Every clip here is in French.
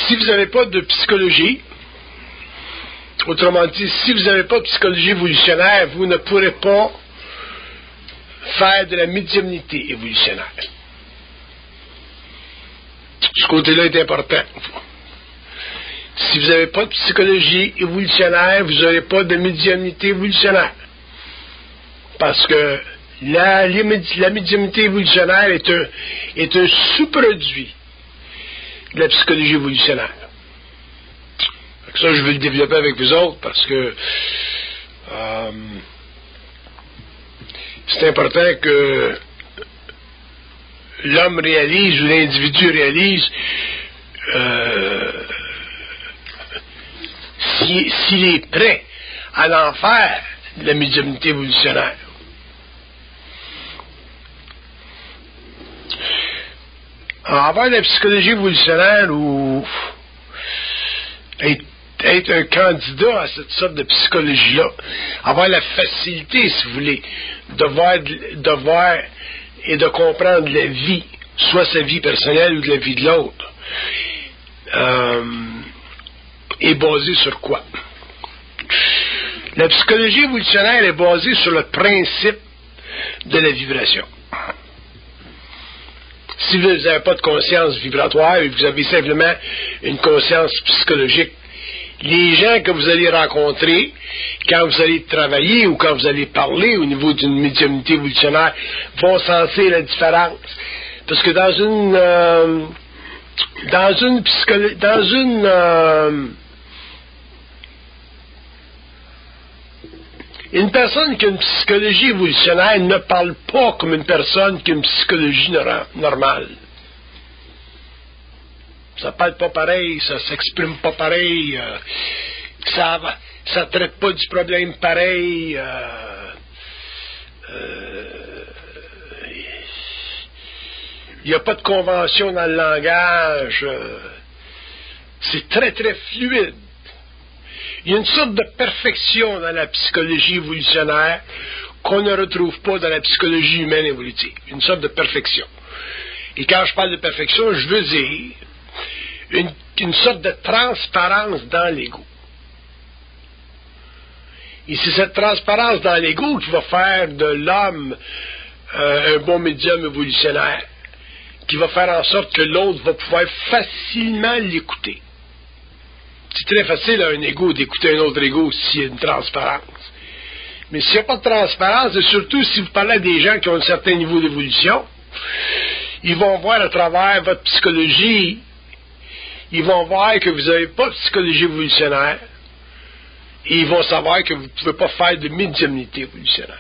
si vous n'avez pas de psychologie, autrement dit, si vous n'avez pas de psychologie évolutionnaire, vous ne pourrez pas faire de la médiumnité évolutionnaire. Ce côté-là est important. Si vous n'avez pas de psychologie évolutionnaire, vous n'aurez pas de médiumnité évolutionnaire. Parce que la médiumnité évolutionnaire est un sous-produit de la psychologie évolutionnaire. Ça, je veux le développer avec vous autres parce que c'est important que l'homme réalise ou l'individu réalise s'il est prêt à en faire de la médiumnité évolutionnaire. Avoir la psychologie évolutionnaire ou être un candidat à cette sorte de psychologie-là, avoir la facilité, si vous voulez, de voir et de comprendre la vie, soit sa vie personnelle ou de la vie de l'autre, est basé sur quoi? La psychologie évolutionnaire est basée sur le principe de la vibration. Si vous n'avez pas de conscience vibratoire et vous avez simplement une conscience psychologique, les gens que vous allez rencontrer, quand vous allez travailler ou quand vous allez parler au niveau d'une médiumnité évolutionnaire, vont sentir la différence. Parce que une personne qui a une psychologie évolutionnaire ne parle pas comme une personne qui a une psychologie normale. Ça parle pas pareil, ça s'exprime pas pareil, ça traite pas du problème pareil. Il n'y a pas de convention dans le langage. C'est très, très fluide. Il y a une sorte de perfection dans la psychologie évolutionnaire qu'on ne retrouve pas dans la psychologie humaine évolutive. Une sorte de perfection. Et quand je parle de perfection, je veux dire une sorte de transparence dans l'ego. Et c'est cette transparence dans l'ego qui va faire de l'homme un bon médium évolutionnaire, qui va faire en sorte que l'autre va pouvoir facilement l'écouter. C'est très facile à un ego d'écouter un autre ego s'il y a une transparence. Mais s'il n'y a pas de transparence, et surtout si vous parlez à des gens qui ont un certain niveau d'évolution, ils vont voir à travers votre psychologie, ils vont voir que vous n'avez pas de psychologie évolutionnaire, et ils vont savoir que vous ne pouvez pas faire de médiumnité évolutionnaire.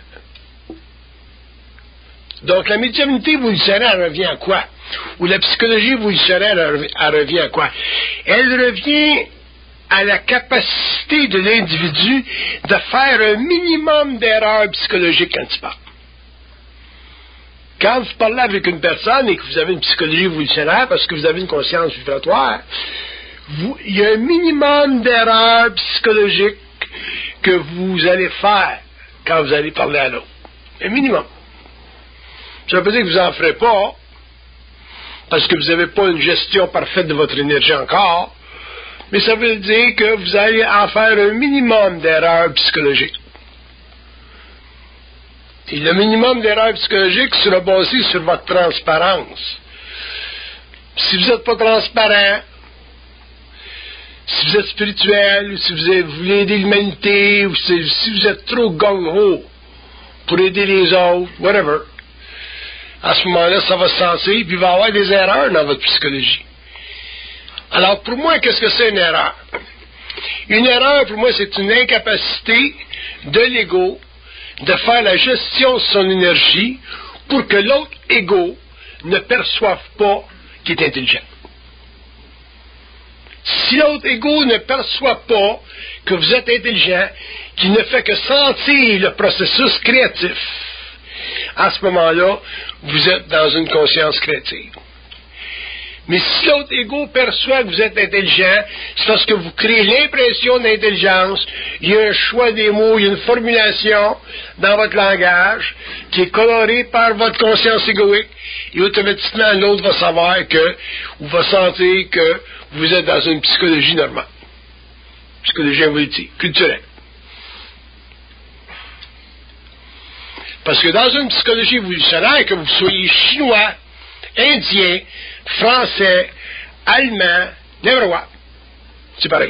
Donc la médiumnité évolutionnaire, elle revient à quoi? Ou la psychologie évolutionnaire, elle revient à quoi? Elle revient à la capacité de l'individu de faire un minimum d'erreurs psychologiques quand il parle. Quand vous parlez avec une personne et que vous avez une psychologie évolutionnaire, parce que vous avez une conscience vibratoire, il y a un minimum d'erreurs psychologiques que vous allez faire quand vous allez parler à l'autre. Un minimum. Ça veut pas dire que vous n'en ferez pas, parce que vous n'avez pas une gestion parfaite de votre énergie encore, mais ça veut dire que vous allez en faire un minimum d'erreurs psychologiques. Et le minimum d'erreurs psychologiques sera basé sur votre transparence. Si vous n'êtes pas transparent, si vous êtes spirituel, ou si vous voulez aider l'humanité, ou si vous êtes trop gung-ho pour aider les autres, whatever, à ce moment-là, ça va se sentir, puis il va y avoir des erreurs dans votre psychologie. Alors, pour moi, qu'est-ce que c'est une erreur? Une erreur, pour moi, c'est une incapacité de l'ego de faire la gestion de son énergie pour que l'autre ego ne perçoive pas qu'il est intelligent. Si l'autre ego ne perçoit pas que vous êtes intelligent, qu'il ne fait que sentir le processus créatif, à ce moment-là, vous êtes dans une conscience créative. Mais si l'autre ego perçoit que vous êtes intelligent, c'est parce que vous créez l'impression d'intelligence, il y a un choix des mots, il y a une formulation dans votre langage qui est colorée par votre conscience égoïque, et automatiquement l'autre va savoir que, ou va sentir que vous êtes dans une psychologie normale. Psychologie évolutive, culturelle. Parce que dans une psychologie évolutionnaire, que vous soyez chinois, indien, français, allemand, n'importe quoi, c'est pareil.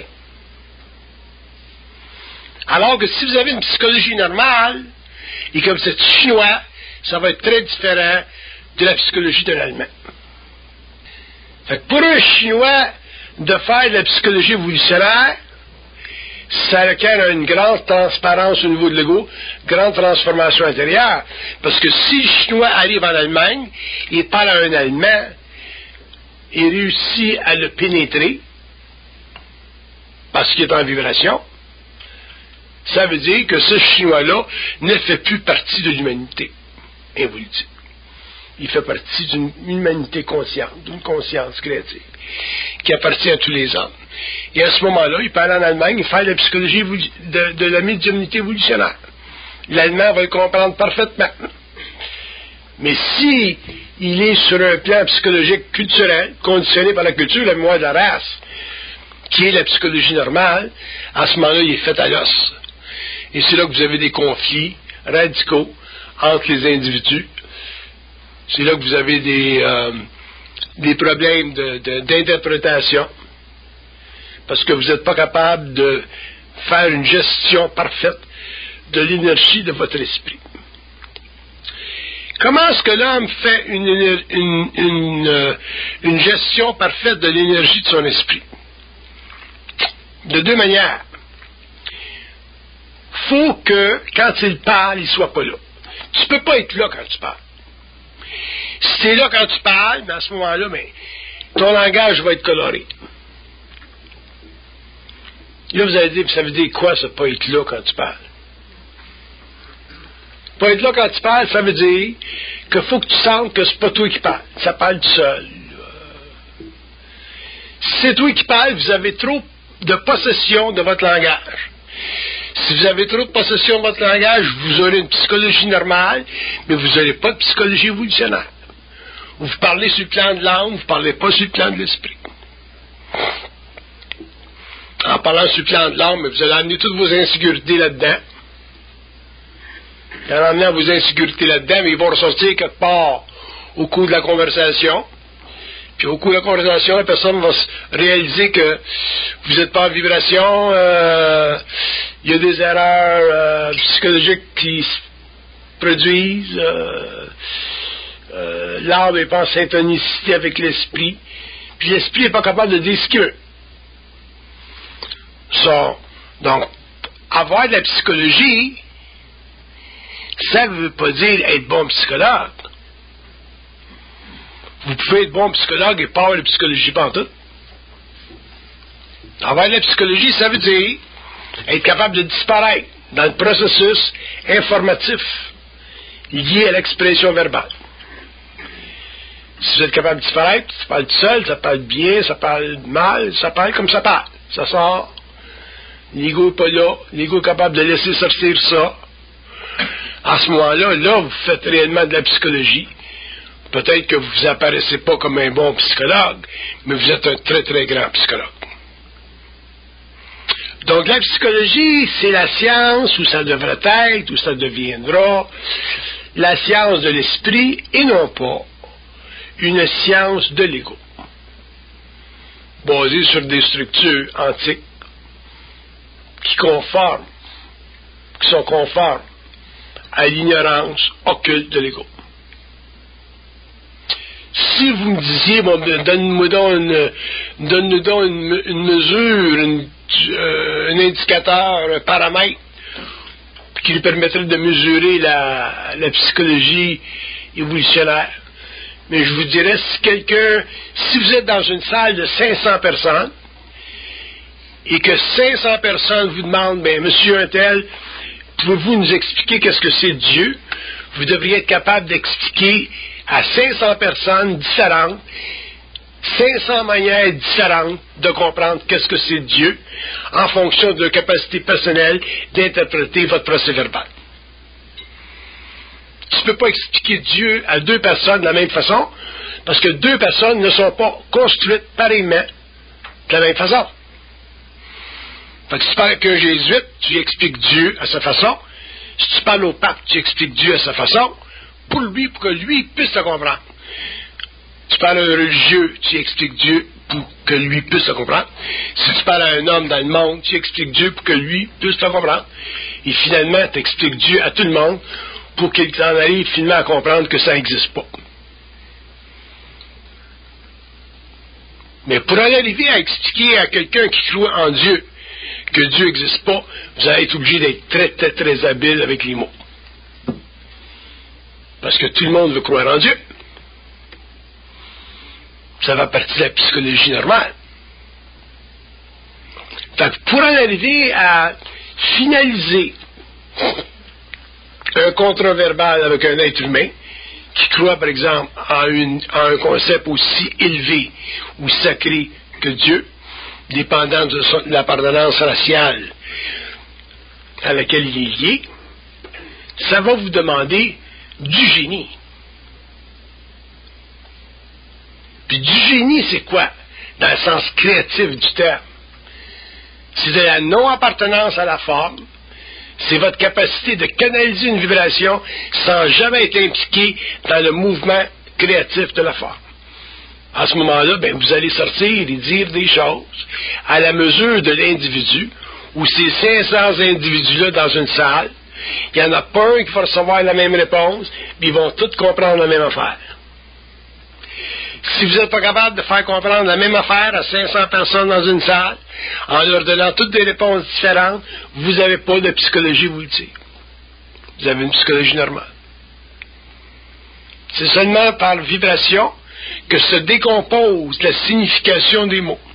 Alors que si vous avez une psychologie normale, et que vous êtes chinois, ça va être très différent de la psychologie d'un allemand. Fait que pour un chinois, de faire de la psychologie évolutionnaire, ça requiert une grande transparence au niveau de l'ego, grande transformation intérieure. Parce que si le Chinois arrive en Allemagne, il parle à un Allemand, il réussit à le pénétrer, parce qu'il est en vibration, ça veut dire que ce Chinois-là ne fait plus partie de l'humanité évolutive. Il fait partie d'une humanité consciente, d'une conscience créative, qui appartient à tous les hommes. Et à ce moment-là, il parle en Allemagne, il fait la psychologie de la médiumnité évolutionnaire. L'Allemand va le comprendre parfaitement. Mais si il est sur un plan psychologique culturel, conditionné par la culture, la mémoire de la race, qui est la psychologie normale, à ce moment-là, il est fait à l'os. Et c'est là que vous avez des conflits radicaux entre les individus. C'est là que vous avez des problèmes d'interprétation, parce que vous n'êtes pas capable de faire une gestion parfaite de l'énergie de votre esprit. Comment est-ce que l'homme fait une gestion parfaite de l'énergie de son esprit? De deux manières. Faut que, quand il parle, il ne soit pas là. Tu ne peux pas être là quand tu parles. Si tu es là quand tu parles, mais à ce moment-là, ton langage va être coloré. Là, vous allez dire, ça veut dire quoi, ça, pas être là quand tu parles? Pas être là quand tu parles, ça veut dire qu'il faut que tu sentes que c'est pas toi qui parles. Ça parle tout seul. Si c'est toi qui parles, vous avez trop de possession de votre langage. Si vous avez trop de possession de votre langage, vous aurez une psychologie normale, mais vous n'aurez pas de psychologie évolutionnaire. Vous parlez sur le plan de l'âme, vous ne parlez pas sur le plan de l'esprit. En parlant sur le plan de l'âme, vous allez amener toutes vos insécurités là-dedans. En amenant vos insécurités là-dedans, mais ils vont ressortir quelque part au cours de la conversation. Puis au cours de la conversation, la personne va réaliser que vous n'êtes pas en vibration, il y a des erreurs psychologiques qui se produisent, l'âme n'est pas en syntonicité avec l'esprit, puis l'esprit n'est pas capable de dire ce qu'il veut. Donc, avoir de la psychologie, ça ne veut pas dire être bon psychologue. Vous pouvez être bon psychologue et pas avoir de psychologie pantoute. Avoir de la psychologie, ça veut dire être capable de disparaître dans le processus informatif lié à l'expression verbale. Si vous êtes capable de disparaître, ça parle tout seul, ça parle bien, ça parle mal, ça parle comme ça parle. Ça sort. L'ego n'est pas là. L'ego est capable de laisser sortir ça. À ce moment-là, là, vous faites réellement de la psychologie. Peut-être que vous apparaissez pas comme un bon psychologue, mais vous êtes un très, très grand psychologue. Donc, la psychologie, c'est la science, ou ça devrait être, ou ça deviendra, la science de l'esprit, et non pas une science de l'ego, basée sur des structures antiques qui sont conformes à l'ignorance occulte de l'ego. Si vous me disiez, bon, donne-nous donc une mesure, un indicateur, un paramètre qui lui permettrait de mesurer la psychologie évolutionnaire. Mais je vous dirais, si vous êtes dans une salle de 500 personnes, et que 500 personnes vous demandent, monsieur untel, pouvez-vous nous expliquer qu'est-ce que c'est Dieu? Vous devriez être capable d'expliquer à 500 personnes différentes 500 manières différentes de comprendre qu'est-ce que c'est Dieu en fonction de leur capacité personnelle d'interpréter votre procès-verbal. Tu ne peux pas expliquer Dieu à deux personnes de la même façon parce que deux personnes ne sont pas construites pareillement de la même façon. Fait que si tu parles avec un jésuite, tu expliques Dieu à sa façon. Si tu parles au pape, tu expliques Dieu à sa façon pour lui, pour que lui puisse te comprendre. Tu parles à un religieux, tu expliques Dieu pour que lui puisse te comprendre. Si tu parles à un homme dans le monde, tu expliques Dieu pour que lui puisse te comprendre. Et finalement, tu expliques Dieu à tout le monde pour qu'il en arrive finalement à comprendre que ça n'existe pas. Mais pour en arriver à expliquer à quelqu'un qui croit en Dieu que Dieu n'existe pas, vous allez être obligé d'être très, très, très habile avec les mots. Parce que tout le monde veut croire en Dieu. Ça va partie de la psychologie normale. Fait que pour en arriver à finaliser un contre-verbal avec un être humain qui croit, par exemple, en un concept aussi élevé ou sacré que Dieu, dépendant de l'appartenance raciale à laquelle il est lié, ça va vous demander du génie. Puis du génie, c'est quoi? Dans le sens créatif du terme. C'est de la non-appartenance à la forme. C'est votre capacité de canaliser une vibration sans jamais être impliqué dans le mouvement créatif de la forme. À ce moment-là, vous allez sortir et dire des choses à la mesure de l'individu, ou ces 500 individus-là dans une salle, il n'y en a pas un qui va recevoir la même réponse, puis ils vont tous comprendre la même affaire. Si vous n'êtes pas capable de faire comprendre la même affaire à 500 personnes dans une salle, en leur donnant toutes des réponses différentes, vous n'avez pas de psychologie évolutive. Vous avez une psychologie normale. C'est seulement par vibration que se décompose la signification des mots.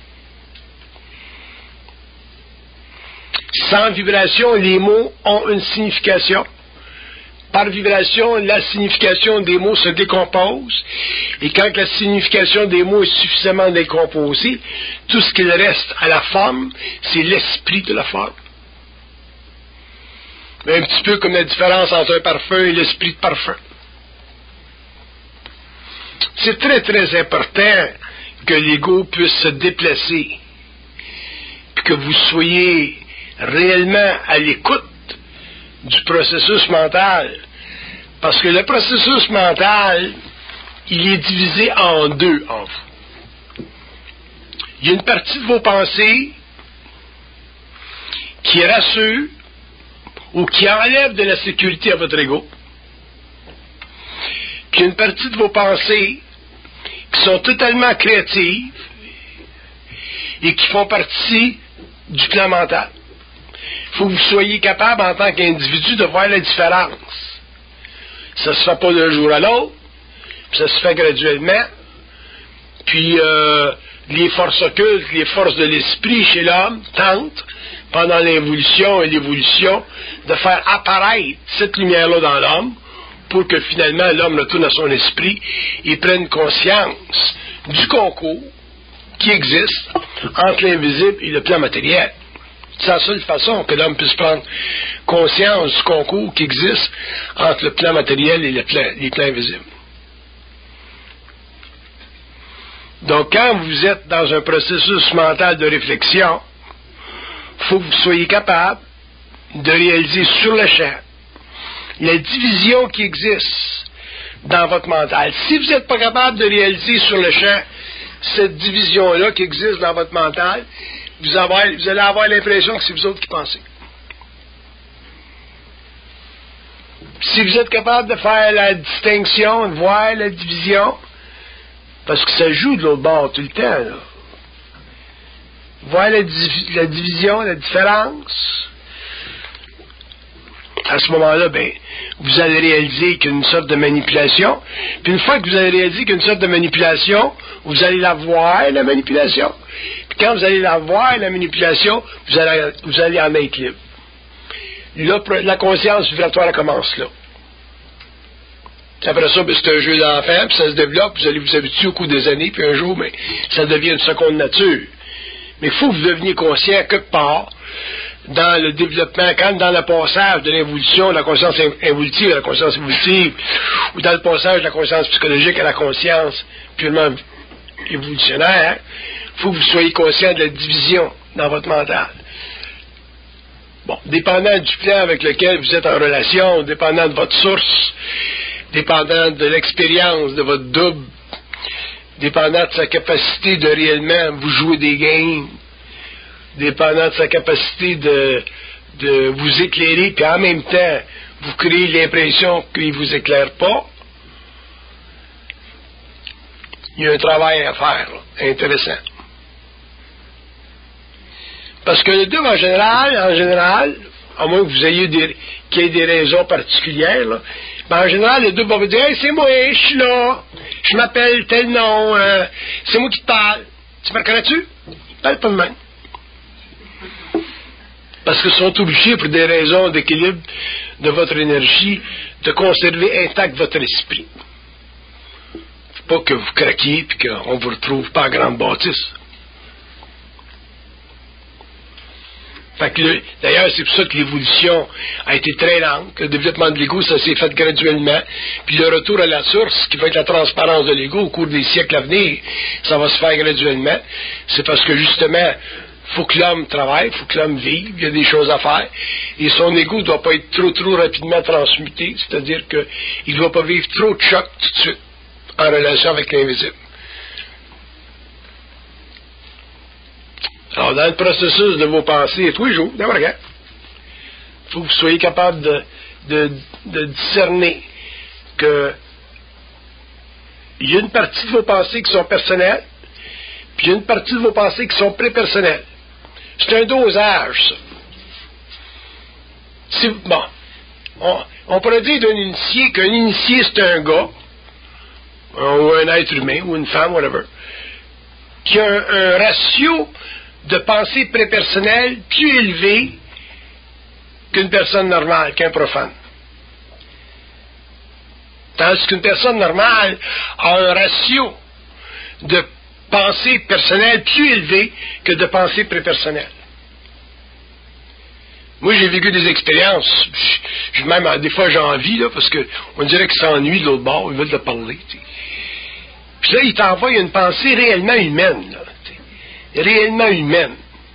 Sans vibration, les mots ont une signification. Par vibration, la signification des mots se décompose. Et quand la signification des mots est suffisamment décomposée, tout ce qu'il reste à la forme, c'est l'esprit de la forme. Un petit peu comme la différence entre un parfum et l'esprit de parfum. C'est très, très important que l'ego puisse se déplacer, puis que vous soyez réellement à l'écoute du processus mental. Parce que le processus mental, il est divisé en deux en vous. Il y a une partie de vos pensées qui rassure ou qui enlève de la sécurité à votre ego. Puis il y a une partie de vos pensées qui sont totalement créatives et qui font partie du plan mental. Il faut que vous soyez capable, en tant qu'individu, de voir la différence. Ça se fait pas d'un jour à l'autre, puis ça se fait graduellement. Puis les forces occultes, les forces de l'esprit chez l'homme tentent, pendant l'involution et l'évolution, de faire apparaître cette lumière-là dans l'homme, pour que finalement l'homme retourne à son esprit et prenne conscience du concours qui existe entre l'invisible et le plan matériel. C'est la seule façon que l'homme puisse prendre conscience du concours qui existe entre le plan matériel et les plans invisibles. Donc, quand vous êtes dans un processus mental de réflexion, il faut que vous soyez capable de réaliser sur le champ la division qui existe dans votre mental. Si vous n'êtes pas capable de réaliser sur le champ cette division-là qui existe dans votre mental, vous allez avoir l'impression que c'est vous autres qui pensez. Si vous êtes capable de faire la distinction, de voir la division, parce que ça joue de l'autre bord tout le temps, là. Voir la division, la différence, à ce moment-là, vous allez réaliser qu'il y a une sorte de manipulation. Puis une fois que vous allez réaliser qu'il y a une sorte de manipulation, vous allez la voir, la manipulation. Puis quand vous allez la voir, la manipulation, vous allez en être libre. Là, la conscience vibratoire commence là. Après ça, ben, c'est un jeu d'enfant, puis ça se développe, vous allez vous habituer au cours des années, puis un jour, ben, ça devient une seconde nature. Mais il faut que vous deveniez conscient, quelque part, dans le développement, quand dans le passage de l'évolution, de la conscience évolutive à la conscience évolutive, ou dans le passage de la conscience psychologique à la conscience purement évolutionnaire, il faut que vous soyez conscient de la division dans votre mental. Bon, dépendant du plan avec lequel vous êtes en relation, dépendant de votre source, dépendant de l'expérience de votre double, dépendant de sa capacité de réellement vous jouer des games, dépendant de sa capacité de vous éclairer, puis en même temps, vous créez l'impression qu'il ne vous éclaire pas, il y a un travail à faire, là, intéressant. Parce que le double, en général, à moins que vous ayez qu'il y ait des raisons particulières, là, ben en général, le double va vous dire « Hey, c'est moi, je suis là, je m'appelle tel nom, c'est moi qui te parle. Tu me reconnais-tu? » Il ne parle pas de même. Parce qu'ils sont obligés, pour des raisons d'équilibre de votre énergie, de conserver intact votre esprit. Faut pas que vous craquiez et qu'on ne vous retrouve pas à grande bâtisse. D'ailleurs, c'est pour ça que l'évolution a été très lente, que le développement de l'ego, ça s'est fait graduellement, puis le retour à la source, qui va être la transparence de l'ego au cours des siècles à venir, ça va se faire graduellement. C'est parce que justement, il faut que l'homme travaille, il faut que l'homme vive, il y a des choses à faire, et son ego ne doit pas être trop rapidement transmuté, c'est-à-dire qu'il ne doit pas vivre trop de chocs tout de suite, en relation avec l'invisible. Alors, dans le processus de vos pensées, tous les jours, d'abord, regarde, il faut que vous soyez capable de discerner que il y a une partie de vos pensées qui sont personnelles, puis il y a une partie de vos pensées qui sont prépersonnelles. C'est un dosage, ça. Bon, on pourrait dire d'un initié qu'un initié, c'est un gars, ou un être humain, ou une femme, whatever, qui a un ratio de pensée prépersonnelle plus élevé qu'une personne normale, qu'un profane. Tandis qu'une personne normale a un ratio de pensée personnelle plus élevé que de pensée prépersonnelle. Moi, j'ai vécu des expériences, même des fois j'ai envie, là, parce qu'on dirait qu'ils s'ennuient de l'autre bord, ils veulent te parler. T'sais. Puis là, ils t'envoient une pensée réellement humaine, là. Réellement humaine.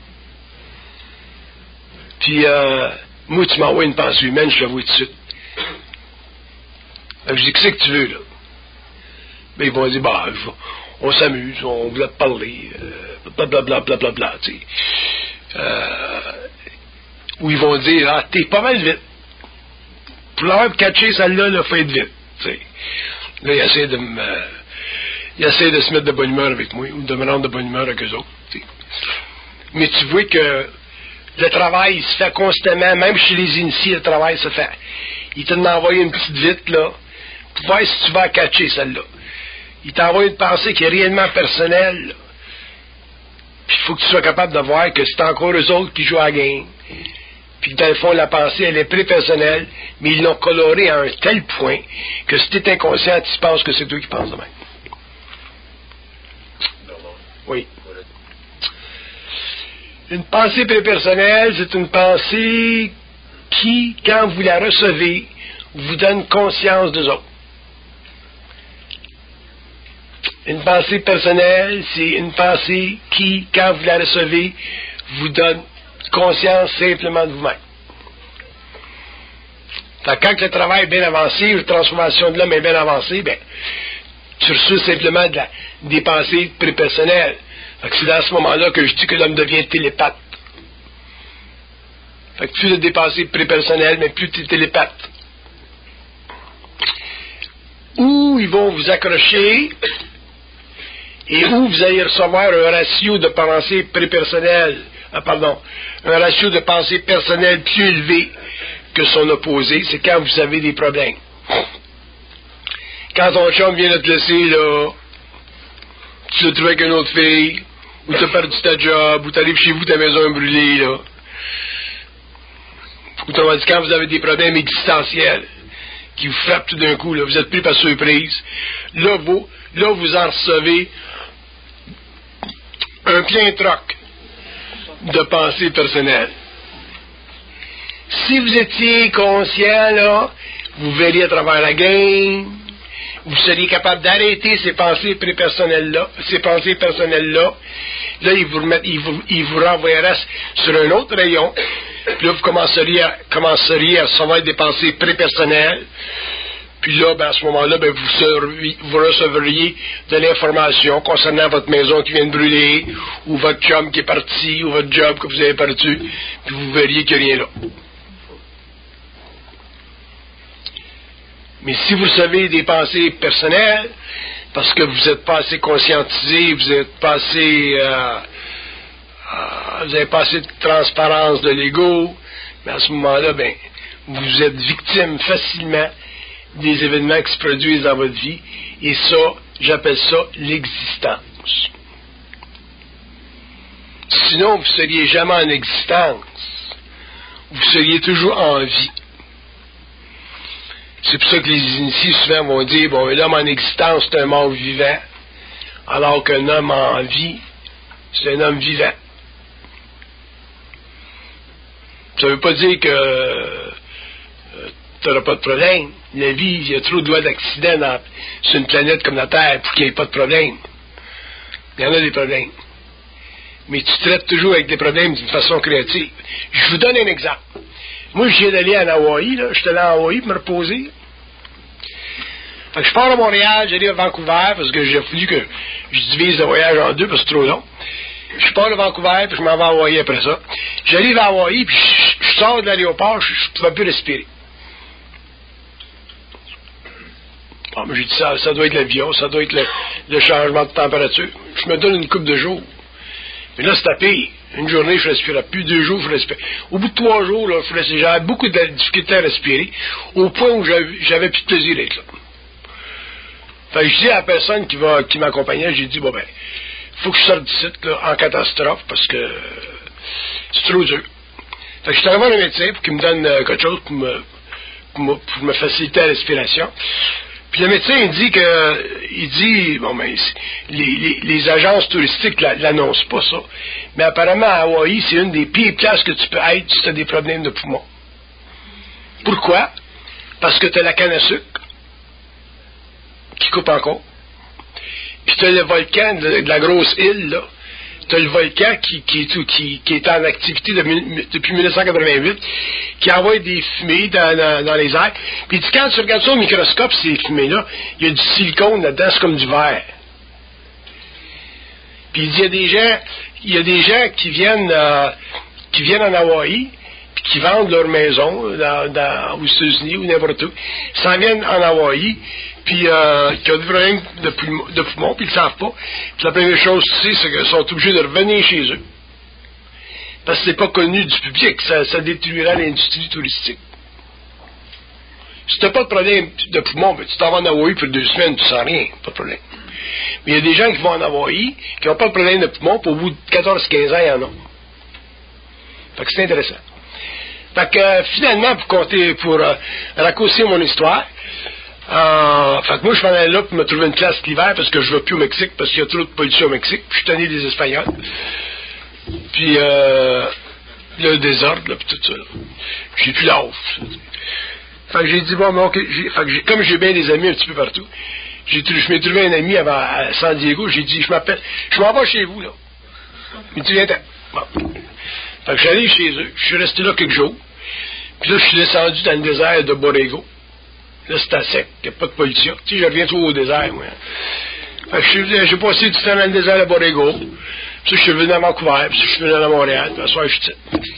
Puis, moi, tu m'envoies une pensée humaine, je la vois tout de suite. Alors, je dis, qu'est-ce que tu veux, là? Ben, ils vont dire, bah, on s'amuse, on voulait te parler, blablabla, tu sais. Ou ils vont dire, ah, t'es pas mal vite. Pour l'avoir catché, celle-là, il faut être vite, tu sais. Là, ils essaient de se mettre de bonne humeur avec moi, ou de me rendre de bonne humeur avec eux autres. T'sais. Mais tu vois que le travail se fait constamment, même chez les initiés, le travail se fait. Il t'en envoie une petite vite, là, pour voir si tu vas catcher celle-là. Il t'envoie une pensée qui est réellement personnelle, là. Puis il faut que tu sois capable de voir que c'est encore eux autres qui jouent à la game. Puis dans le fond, la pensée, elle est prépersonnelle, mais ils l'ont colorée à un tel point que si tu es inconscient, tu penses que c'est toi qui penses de même. Oui. Une pensée prépersonnelle, c'est une pensée qui, quand vous la recevez, vous donne conscience d'eux autres. Une pensée personnelle, c'est une pensée qui, quand vous la recevez, vous donne conscience simplement de vous-même. Quand le travail est bien avancé, la transformation de l'homme est bien avancée, ben, tu reçois simplement des pensées prépersonnelles. C'est dans ce moment-là que je dis que l'homme devient télépathe. Fait que plus de des pensées prépersonnelles, mais plus tu es télépathe. Ou ils vont vous accrocher, et où vous allez recevoir un ratio de pensée prépersonnelle, un ratio de pensée personnelle plus élevé que son opposé, c'est quand vous avez des problèmes. Quand ton chum vient de te laisser, là, tu te trouves avec une autre fille, ou tu as perdu ta job, ou tu arrives chez vous, ta maison est brûlée, là. Autrement dit, quand vous avez des problèmes existentiels, qui vous frappe tout d'un coup, là, vous êtes pris par surprise. Là, vous en recevez un plein troc de pensées personnelles. Si vous étiez conscient, là, vous verriez à travers la game, vous seriez capable d'arrêter ces pensées personnelles-là, là, il vous renvoyera sur un autre rayon, puis là, vous commenceriez à recevoir des pensées prépersonnelles, puis là, à ce moment-là, vous recevriez de l'information concernant votre maison qui vient de brûler, ou votre chum qui est parti, ou votre job que vous avez perdu, puis vous verriez qu'il n'y a rien là. Mais si vous recevez des pensées personnelles, parce que vous n'êtes pas assez conscientisé, vous n'avez pas assez de transparence de l'ego, mais à ce moment-là, vous êtes victime facilement des événements qui se produisent dans votre vie, et ça, j'appelle ça l'existence. Sinon, vous ne seriez jamais en existence. Vous seriez toujours en vie. C'est pour ça que les initiés souvent vont dire, l'homme en existence, c'est un mort vivant, alors qu'un homme en vie, c'est un homme vivant. Ça ne veut pas dire que tu n'auras pas de problème. La vie, il y a trop de lois d'accidents sur une planète comme la Terre pour qu'il n'y ait pas de problème. Il y en a des problèmes. Mais tu traites toujours avec des problèmes d'une façon créative. Je vous donne un exemple. Moi, je viens d'aller en Hawaï, là. J'étais allé en Hawaï pour me reposer. Fait que je pars à Montréal, j'arrive à Vancouver, parce que j'ai voulu que je divise le voyage en deux, parce que c'est trop long. Je pars de Vancouver, puis je m'en vais à Hawaï après ça. J'arrive à Hawaï, puis je sors de l'aéroport, je ne pouvais plus respirer. Mais j'ai dit, ça doit être l'avion, ça doit être le changement de température. Je me donne une couple de jours. Mais là, c'était pire. Une journée, je respirais plus. 2 jours, je respirais. Au bout de 3 jours, là, j'avais beaucoup de difficulté à respirer, au point où j'avais plus de plaisir d'être là. Fait que je dis à la personne qui m'accompagnait, j'ai dit, faut que je sorte d'ici, là, en catastrophe, parce que c'est trop dur. Fait que je suis allé voir un médecin pour qu'il me donne quelque chose pour me faciliter la respiration. Puis le médecin, il dit, les agences touristiques l'annoncent pas ça, mais apparemment à Hawaï, c'est une des pires places que tu peux être si tu as des problèmes de poumons. Pourquoi? Parce que tu as la canne à sucre qui coupe encore. Puis tu as le volcan de la grosse île, là. Tu as le volcan qui est en activité depuis 1988, qui envoie des fumées dans les airs. Puis quand tu regardes ça au microscope, ces fumées-là, il y a du silicone là-dedans, c'est comme du verre. Puis il y a des gens qui viennent en Hawaï, puis qui vendent leur maison aux États-Unis ou n'importe où, s'en viennent en Hawaï, puis qui ont des problèmes de poumons, puis ils ne le savent pas. Puis la première chose, c'est qu'ils sont obligés de revenir chez eux. Parce que c'est pas connu du public, ça détruira l'industrie touristique. Si tu n'as pas de problème de poumons, tu t'en vas en Hawaï pour 2 semaines, tu sens rien, pas de problème. Mais il y a des gens qui vont en Hawaï, qui n'ont pas de problème de poumons, puis au bout de 14-15 ans, ils en ont. Fait que c'est intéressant. Fait que finalement, pour raccourcir mon histoire, fait que moi je m'en allais là pour me trouver une place l'hiver parce que je ne vais plus au Mexique parce qu'il y a trop de pollution au Mexique, puis je suis tanné des Espagnols. Puis le désordre, là, puis tout ça. Là. J'ai plus la hausse. Fait que j'ai dit, ok, comme j'ai bien des amis un petit peu partout, je m'ai trouvé un ami à San Diego, j'ai dit, je m'en vais chez vous, là. Il me dit, viens-t'en. Bon. Fait que j'arrive chez eux, je suis resté là quelques jours, puis là, je suis descendu dans le désert de Borrego. Là, c'est à sec, il n'y a pas de pollution. Tu sais, je reviens toujours au désert, moi. Fait que j'ai passé du temps dans le désert de Borrego, puis je suis venu à Vancouver, puis je suis venu à Montréal, puis à soir, je suis ici.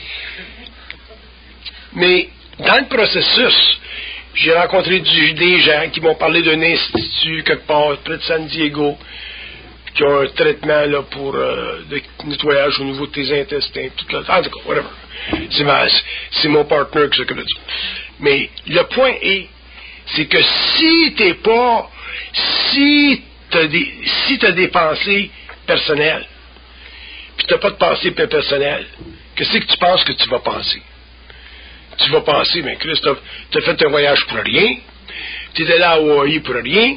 Mais, dans le processus, j'ai rencontré des gens qui m'ont parlé d'un institut quelque part près de San Diego, qui ont un traitement là, pour de nettoyage au niveau de tes intestins, tout là. En tout cas, whatever. C'est mon partenaire qui s'occupe de ça. Mais le point est, c'est que si t'as des pensées personnelles, puis t'as pas de pensée personnelle, qu'est-ce que tu penses que tu vas penser? Tu vas penser, mais Christ, t'as fait un voyage pour rien, tu étais là à Hawaii pour rien,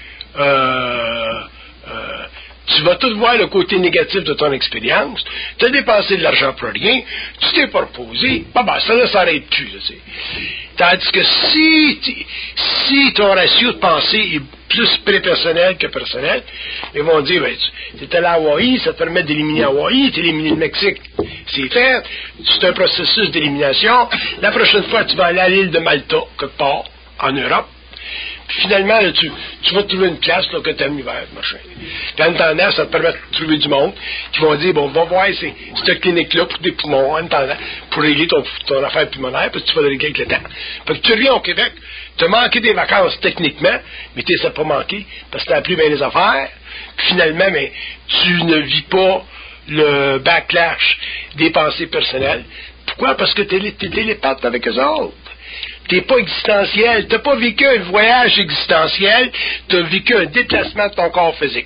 tu vas tout voir le côté négatif de ton expérience, tu as dépensé de l'argent pour rien, tu t'es pas reposé, ça ne s'arrête plus. Là, tandis que si ton ratio de pensée est plus prépersonnel que personnel, ils vont dire, tu étais là à Hawaii, ça te permet d'éliminer Hawaii, tu élimines le Mexique, c'est fait, c'est un processus d'élimination, la prochaine fois tu vas aller à l'île de Malta, quelque part, en Europe, puis finalement, là, tu vas trouver une place là, que tu aimes l'hiver, machin. Puis en attendant, ça te permet de trouver du monde qui vont dire, va voir cette clinique-là pour des poumons, en attendant, pour régler ton affaire pulmonaire, parce que tu vas le régler avec le temps. Fait que tu reviens au Québec, tu as manqué des vacances techniquement, mais tu ne pas manqué, parce que tu n'as plus bien les affaires, puis finalement, mais tu ne vis pas le backlash des pensées personnelles. Pourquoi? Parce que tu es télépathe avec eux autres. T'es pas existentiel. T'as pas vécu un voyage existentiel. T'as vécu un déplacement de ton corps physique.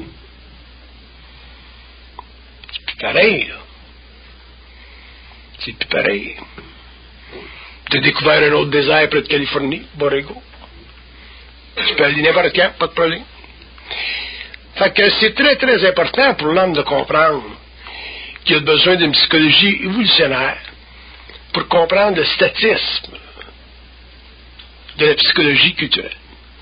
C'est plus pareil, là. C'est plus pareil. T'as découvert un autre désert près de Californie, Borrego. Tu peux aller n'importe quand, pas de problème. Fait que c'est très, très important pour l'homme de comprendre qu'il a besoin d'une psychologie évolutionnaire pour comprendre le statisme de la psychologie culturelle.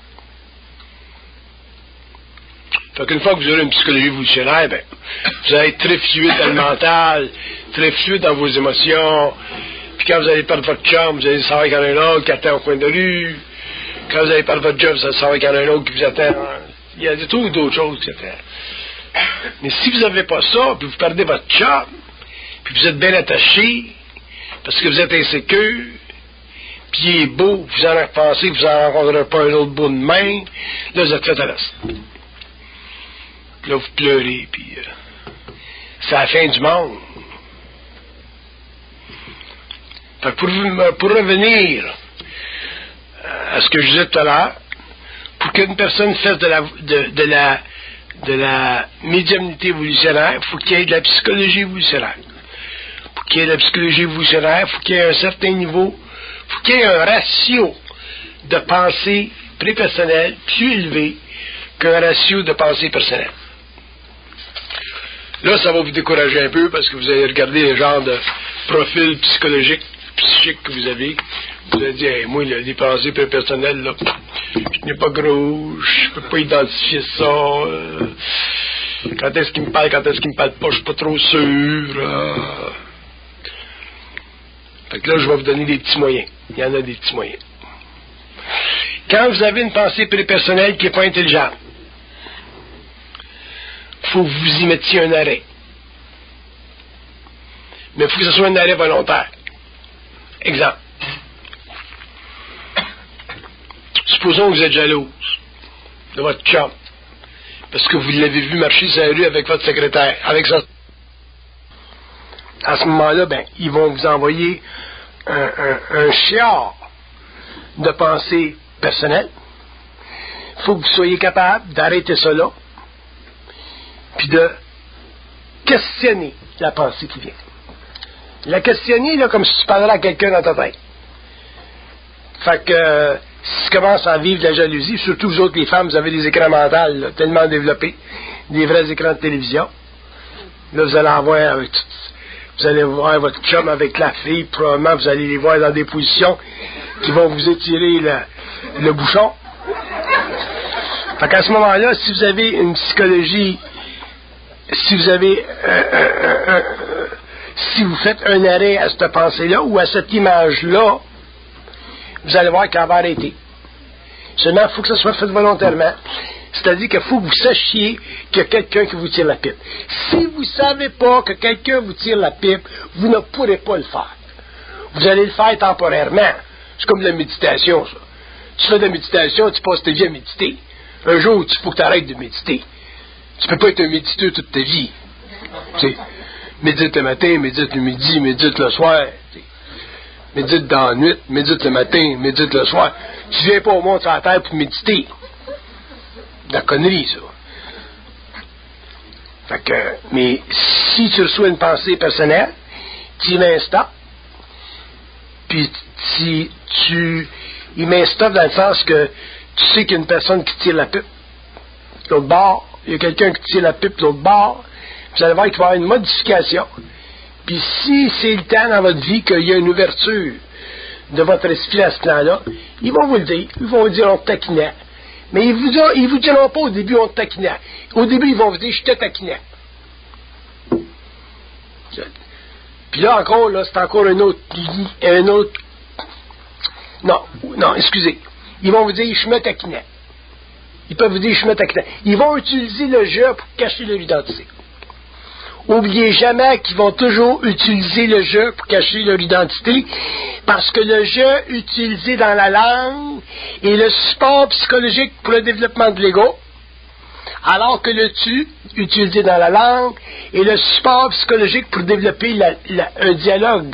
Fait qu'une fois que vous aurez une psychologie évolutionnaire, vous allez être très fluide dans le mental, très fluide dans vos émotions, puis quand vous allez perdre votre chum, vous allez savoir qu'il y en a un autre qui attend au coin de rue, quand vous allez perdre votre job, vous allez savoir qu'il y en a un autre qui vous attend, il y a d'autres choses qui attendent. Mais si vous n'avez pas ça, puis vous perdez votre chum, puis vous êtes bien attaché, parce que vous êtes insécure, puis il est beau, vous en repensez, vous n'en rencontrerez pas un autre beau de main, là, vous êtes fait à l'os. Là, vous pleurez, puis c'est la fin du monde. Fait que pour revenir à ce que je disais tout à l'heure, pour qu'une personne fasse de la médiumnité évolutionnaire, il faut qu'il y ait de la psychologie évolutionnaire. Pour qu'il y ait de la psychologie évolutionnaire, il faut qu'il y ait un certain niveau, il faut qu'il y ait un ratio de pensée prépersonnelle plus élevé qu'un ratio de pensée personnelle. Là, ça va vous décourager un peu parce que vous allez regarder le genre de profil psychique que vous avez. Vous allez dire, hey, moi, les pensées prépersonnelles, là, je n'ai pas gros, je peux pas identifier ça. Quand est-ce qu'il me parle, quand est-ce qu'il me parle pas, je suis pas trop sûr. Fait que là, je vais vous donner des petits moyens. Il y en a des petits moyens. Quand vous avez une pensée prépersonnelle qui n'est pas intelligente, il faut que vous y mettiez un arrêt. Mais il faut que ce soit un arrêt volontaire. Exemple. Supposons que vous êtes jalouse de votre chum, parce que vous l'avez vu marcher sur la rue avec votre secrétaire, avec ça. À ce moment-là, ils vont vous envoyer un chiard de pensée personnelle. Il faut que vous soyez capable d'arrêter ça là, puis de questionner la pensée qui vient. La questionner, là, comme si tu parlais à quelqu'un dans ta tête. Fait que, si tu commences à vivre de la jalousie, surtout vous autres, les femmes, vous avez des écrans mentaux là, tellement développés, des vrais écrans de télévision. Là, vous allez avoir vous allez voir votre chum avec la fille, probablement vous allez les voir dans des positions qui vont vous étirer le bouchon. Fait qu'à ce moment-là, si vous avez une psychologie, si vous avez si vous faites un arrêt à cette pensée-là ou à cette image-là, vous allez voir qu'elle va arrêter. Seulement, il faut que ça soit fait volontairement. C'est-à-dire qu'il faut que vous sachiez qu'il y a quelqu'un qui vous tire la pipe. Si vous ne savez pas que quelqu'un vous tire la pipe, vous ne pourrez pas le faire. Vous allez le faire temporairement. C'est comme de la méditation, ça. Tu fais de la méditation, tu passes ta vie à méditer. Un jour, il faut que tu arrêtes de méditer. Tu ne peux pas être un méditeur toute ta vie. Tu sais, médite le matin, médite le midi, médite le soir. Médite dans la nuit, médite le matin, médite le soir. Tu ne viens pas au monde sur la terre pour méditer. De la connerie, ça. Fait que, mais si tu reçois une pensée personnelle, tu y mets un stop, puis si tu Il met stop dans le sens que tu sais qu'il y a une personne qui tire la pipe. L'autre bord, il y a quelqu'un qui tire la pipe de l'autre bord. Vous allez voir qu'il va y avoir une modification. Puis si c'est le temps dans votre vie qu'il y a une ouverture de votre esprit à ce temps-là, ils vont vous le dire. Ils vont vous dire on te taquinait. Mais ils vous diront pas au début on te taquinait. Au début, ils vont vous dire je te taquinais. Puis là encore, là, c'est encore un autre. Non, excusez. Ils vont vous dire je me taquinais. Ils peuvent vous dire je me taquinais. Ils vont utiliser le jeu pour cacher leur identité. Oubliez jamais qu'ils vont toujours utiliser le jeu pour cacher leur identité, parce que le jeu utilisé dans la langue est le support psychologique pour le développement de l'ego, alors que le tu, utilisé dans la langue, est le support psychologique pour développer un dialogue.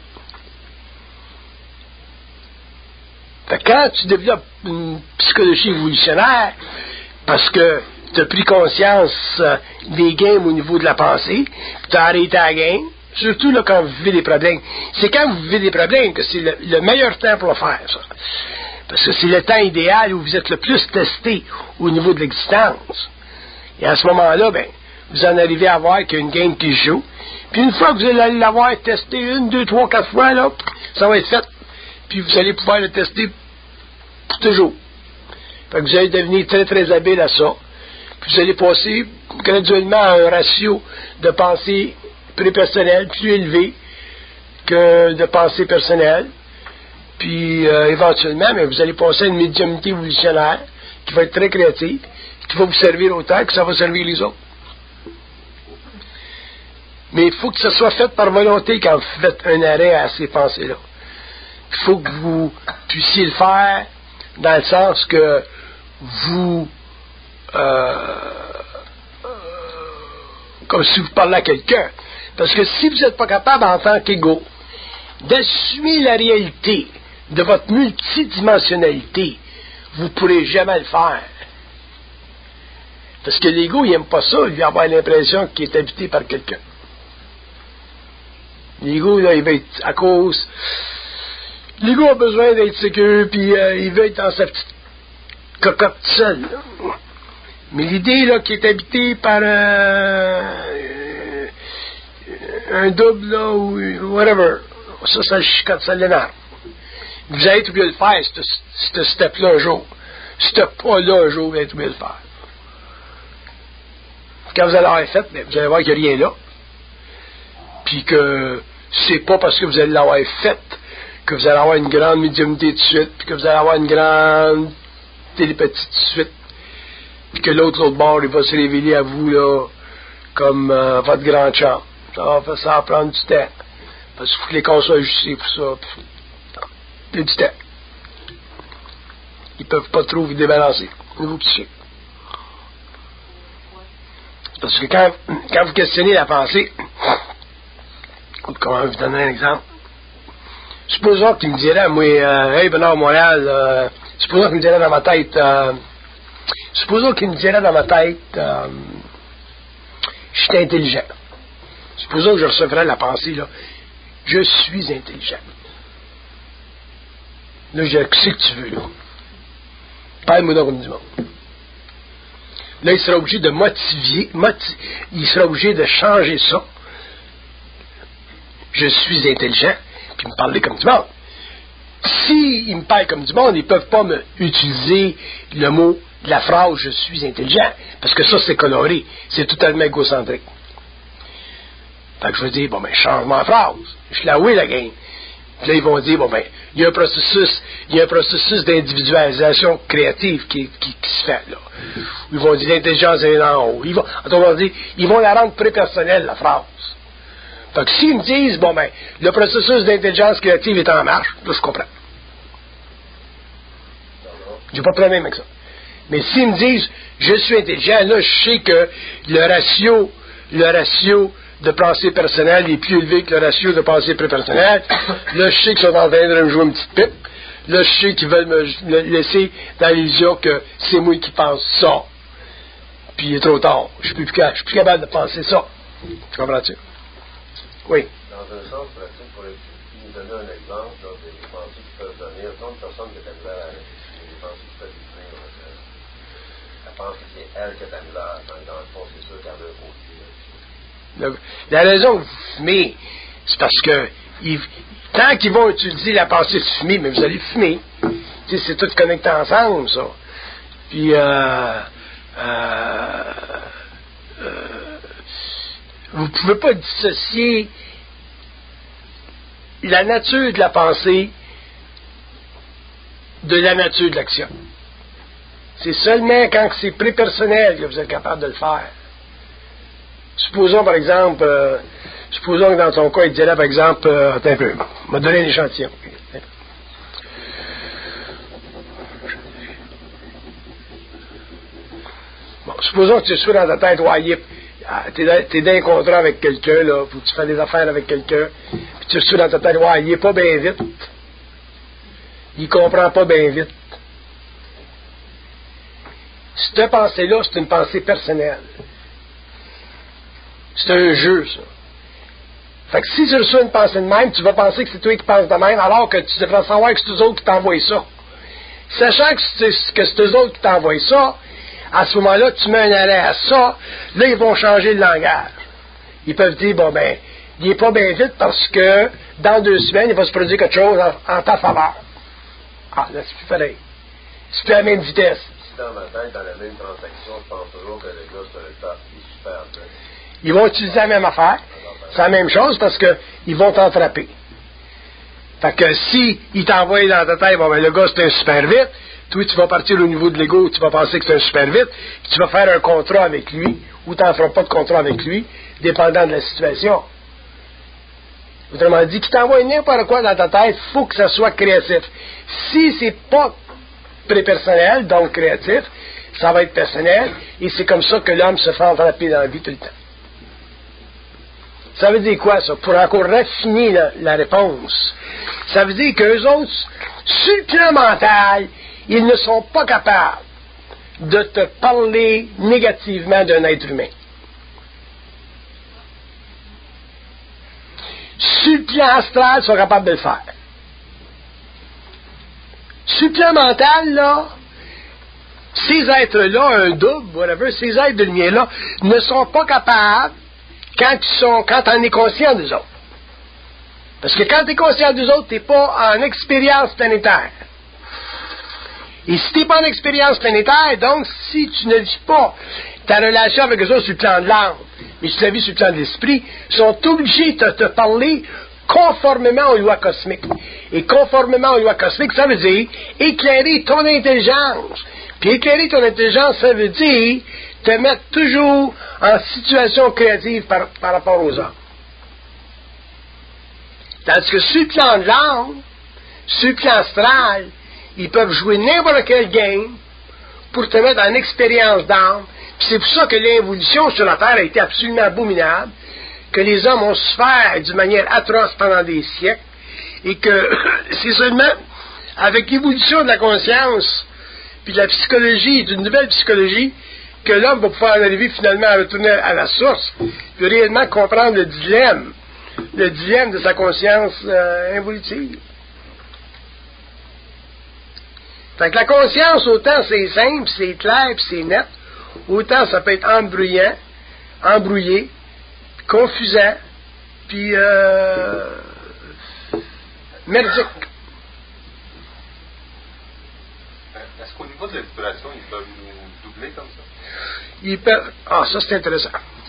Fait que quand tu développes une psychologie évolutionnaire, parce que tu as pris conscience des games au niveau de la pensée, puis tu as arrêté la game, surtout là, quand vous vivez des problèmes. C'est quand vous vivez des problèmes que c'est le meilleur temps pour le faire, ça. Parce que c'est le temps idéal où vous êtes le plus testé au niveau de l'existence. Et à ce moment-là, ben, vous en arrivez à voir qu'il y a une game qui se joue. Puis une fois que vous allez l'avoir testé 1, 2, 3, 4 fois, là, ça va être fait. Puis vous allez pouvoir le tester pour toujours. Fait que vous allez devenir très, très habile à ça. Puis vous allez passer graduellement à un ratio de pensée prépersonnelle plus élevé que de pensée personnelle. Puis éventuellement, mais vous allez passer à une médiumnité évolutionnaire qui va être très créative, qui va vous servir autant que ça va servir les autres. Mais il faut que ça soit fait par volonté quand vous faites un arrêt à ces pensées-là. Il faut que vous puissiez le faire dans le sens que vous comme si vous parlez à quelqu'un. Parce que si vous n'êtes pas capable en tant qu'ego d'assumer la réalité de votre multidimensionnalité, vous ne pourrez jamais le faire. Parce que l'ego, il n'aime pas ça, il va avoir l'impression qu'il est habité par quelqu'un. L'ego, là, il va être à cause. L'ego a besoin d'être sécure, puis il veut être dans sa petite cocotte seule. Là. Mais l'idée, là, qui est habitée par un double, là, ou whatever, ça le chicote, ça l'énerve. Vous allez être obligé de le faire, ce step-là, un jour. Ce pas-là, un jour, vous allez être obligé de le faire. Quand vous allez l'avoir fait, vous allez voir qu'il n'y a rien là. Puis que c'est pas parce que vous allez l'avoir fait que vous allez avoir une grande médiumnité de suite, puis que vous allez avoir une grande télépathie de suite, puis que l'autre bord, il va se révéler à vous, là, comme votre grand chum. Ça va prendre du temps. Parce qu'il faut que les corps soient ajustés pour ça. Puis, du temps. Ils peuvent pas trop vous débalancer. Vous psychique. Parce que quand vous questionnez la pensée, comment vous donner un exemple? Supposons qu'il me dirait, moi, hey Bernard Montréal, supposons qu'il me dirait dans ma tête, je suis intelligent. Supposons que je recevrais la pensée, là, je suis intelligent. Là, je sais que tu veux, là. Parle-moi donc du monde. Là, il sera obligé de il sera obligé de changer ça. Je suis intelligent, puis me parler comme du monde. S'ils me parlent comme du monde, ils ne peuvent pas me utiliser le mot, la phrase « je suis intelligent », parce que ça, c'est coloré. C'est totalement égocentrique. Fait que je vais dire, bon, ben, change ma phrase. Je la oui, la game. Puis là, ils vont dire, bon, ben, il y a un processus d'individualisation créative qui se fait, là. Ils vont dire, l'intelligence est en haut. Ils vont la rendre prépersonnelle, la phrase. Fait que s'ils me disent, bon, ben, le processus d'intelligence créative est en marche, là, je comprends. J'ai pas de problème avec ça. Mais s'ils me disent, je suis intelligent, là, je sais que le ratio de pensée personnelle est plus élevé que le ratio de pensée prépersonnelle. Là, je sais qu'ils sont en train de me jouer une petite pipe. Là, je sais qu'ils veulent me laisser dans l'illusion que c'est moi qui pense ça. Puis il est trop tard. Je suis plus capable de penser ça. Tu comprends-tu? Oui. Dans un sens pratique pour être nous donner un exemple là, des pensées qui peuvent venir. Tant de personnes qui étaient là, des pensées qui peuvent venir. Elle pense que c'est elle qui est là. Dans le fond, c'est sûr qu'elle a un côté. La raison que vous fumez, c'est parce que tant qu'ils vont utiliser la pensée de fumer, mais vous allez fumer. Tu sais, c'est tout connecté ensemble, ça. Puis, vous ne pouvez pas dissocier la nature de la pensée de la nature de l'action. C'est seulement quand c'est prépersonnel que vous êtes capable de le faire. Supposons, par exemple, supposons que dans ton cas, il dirait, par exemple, attends un peu, on m'a donné un échantillon. Bon, supposons que tu sois dans ta tête, ouais, t'es dans un contrat avec quelqu'un, là, puis tu fais des affaires avec quelqu'un, puis tu sois dans ta tête, ouais, il est pas bien vite. Il comprend pas bien vite. Cette pensée-là, c'est une pensée personnelle. C'est un jeu, ça. Fait que si tu reçois une pensée de même, tu vas penser que c'est toi qui penses de même, alors que tu devrais savoir que c'est eux autres qui t'envoient ça. Sachant que c'est eux autres qui t'envoient ça, à ce moment-là, tu mets un arrêt à ça, là, ils vont changer le langage. Ils peuvent dire, bon, ben, il n'est pas bien vite parce que dans 2 semaines, il va se produire quelque chose en ta faveur. Ah, là, c'est plus pareil. C'est plus à la même vitesse. Si dans ma tête, dans la même transaction, je pense toujours que le gars, c'est un top, il est super bien. Ils vont utiliser la même affaire. C'est la même chose parce qu'ils vont t'en frapper. Fait que si ils t'envoient dans ta tête, bon, ben, le gars, c'est un super vite, toi, tu vas partir au niveau de l'ego, tu vas penser que c'est un super vite, puis tu vas faire un contrat avec lui, ou tu n'en feras pas de contrat avec lui, dépendant de la situation. Autrement dit, qu'il t'envoie n'importe quoi dans ta tête, il faut que ça soit créatif. Si c'est pas prépersonnel, donc créatif, ça va être personnel, et c'est comme ça que l'homme se fait entrapper dans la vie tout le temps. Ça veut dire quoi, ça? Pour encore raffiner la réponse. Ça veut dire qu'eux autres, sur le plan mental, ils ne sont pas capables de te parler négativement d'un être humain. Sur le plan astral, ils sont capables de le faire. Sur le plan mental, là, ces êtres-là, un double, whatever, ces êtres de lumière-là, ne sont pas capables quand on est conscient des autres. Parce que quand tu es conscient des autres, tu n'es pas en expérience planétaire. Et si tu n'es pas en expérience planétaire, donc si tu ne vis pas ta relation avec eux autres sur le plan de l'âme, mais si tu la vis sur le plan de l'esprit, ils sont obligés de te parler conformément aux lois cosmiques. Et conformément aux lois cosmiques, ça veut dire éclairer ton intelligence. Puis éclairer ton intelligence, ça veut dire te mettre toujours en situation créative par rapport aux hommes. Tandis que sur le plan de l'âme, sur le plan astral, ils peuvent jouer n'importe quel game pour te mettre en expérience d'âme. Puis c'est pour ça que l'évolution sur la Terre a été absolument abominable, que les hommes ont souffert d'une manière atroce pendant des siècles, et que c'est seulement avec l'évolution de la conscience, puis de la psychologie, d'une nouvelle psychologie, que l'homme va pouvoir arriver finalement à retourner à la source, puis réellement comprendre le dilemme de sa conscience évolutive. Fait que la conscience, autant c'est simple, c'est clair, puis c'est net, autant ça peut être embrouillé, confusant, puis merdique. Est-ce qu'au niveau de la vibration, ils peuvent nous doubler comme ça? Ils peuvent... Ah, ça c'est intéressant.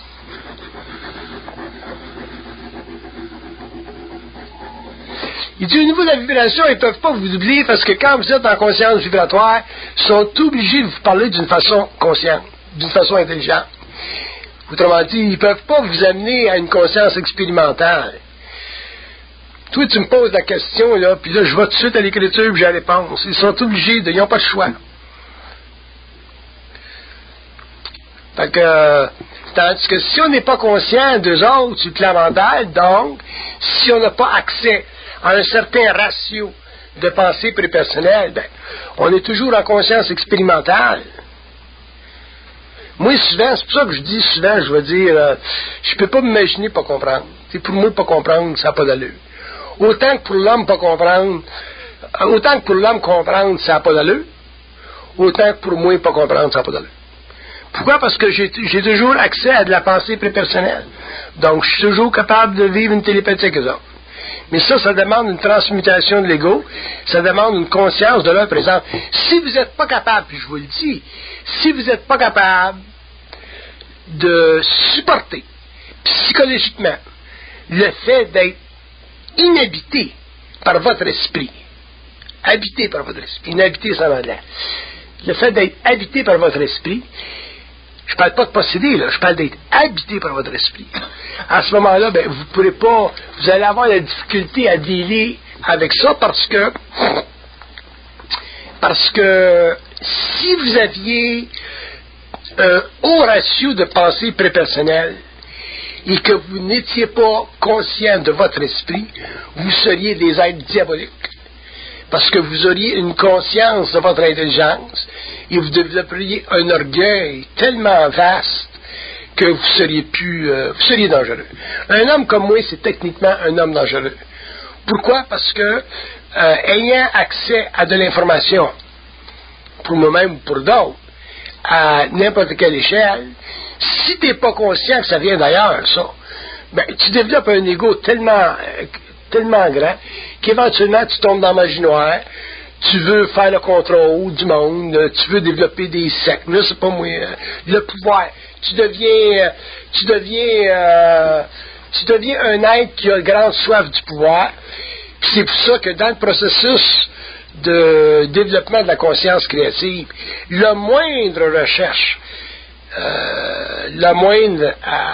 Il dit au niveau de la vibration, ils ne peuvent pas vous doubler parce que quand vous êtes en conscience vibratoire, ils sont obligés de vous parler d'une façon consciente, d'une façon intelligente. Autrement dit, ils ne peuvent pas vous amener à une conscience expérimentale. Toi, tu me poses la question, là, puis là, je vais tout de suite à l'écriture et j'ai la réponse. Ils sont obligés ils n'ont pas de choix. Fait que, tandis que si on n'est pas conscient d'eux autres sur le plan mental, donc, si on n'a pas accès à un certain ratio de pensée prépersonnelle, ben, on est toujours en conscience expérimentale. Moi, souvent, c'est pour ça que je dis souvent, je vais dire, je peux pas m'imaginer pas comprendre. T'sais, pour moi, pas comprendre, ça n'a pas d'allure. Autant que pour l'homme comprendre, ça n'a pas d'allure, autant que pour moi, pas comprendre, ça n'a pas d'allure. Pourquoi? Parce que j'ai toujours accès à de la pensée prépersonnelle. Donc, je suis toujours capable de vivre une télépathie avec eux autres. Mais ça demande une transmutation de l'ego, ça demande une conscience de l'heure présente. Si vous n'êtes pas capable, puis je vous le dis, si vous n'êtes pas capable de supporter psychologiquement le fait d'être inhabité par votre esprit, habité par votre esprit, inhabité ça en anglais, le fait d'être habité par votre esprit, je ne parle pas de posséder, là, je parle d'être habité par votre esprit. À ce moment-là, ben, vous allez avoir la difficulté à dealer avec ça parce que si vous aviez un haut ratio de pensée prépersonnelle et que vous n'étiez pas conscient de votre esprit, vous seriez des êtres diaboliques. Parce que vous auriez une conscience de votre intelligence et vous développeriez un orgueil tellement vaste que vous seriez dangereux. Un homme comme moi, c'est techniquement un homme dangereux. Pourquoi? Parce que, ayant accès à de l'information, pour moi-même ou pour d'autres, à n'importe quelle échelle, si tu n'es pas conscient que ça vient d'ailleurs, ça, ben, tu développes un ego tellement grand qu'éventuellement tu tombes dans la magie noire, tu veux faire le contrôle du monde, tu veux développer des sectes, là c'est pas moi, le pouvoir, tu deviens un être qui a grande soif du pouvoir, puis c'est pour ça que dans le processus de développement de la conscience créative, la moindre recherche, le moindre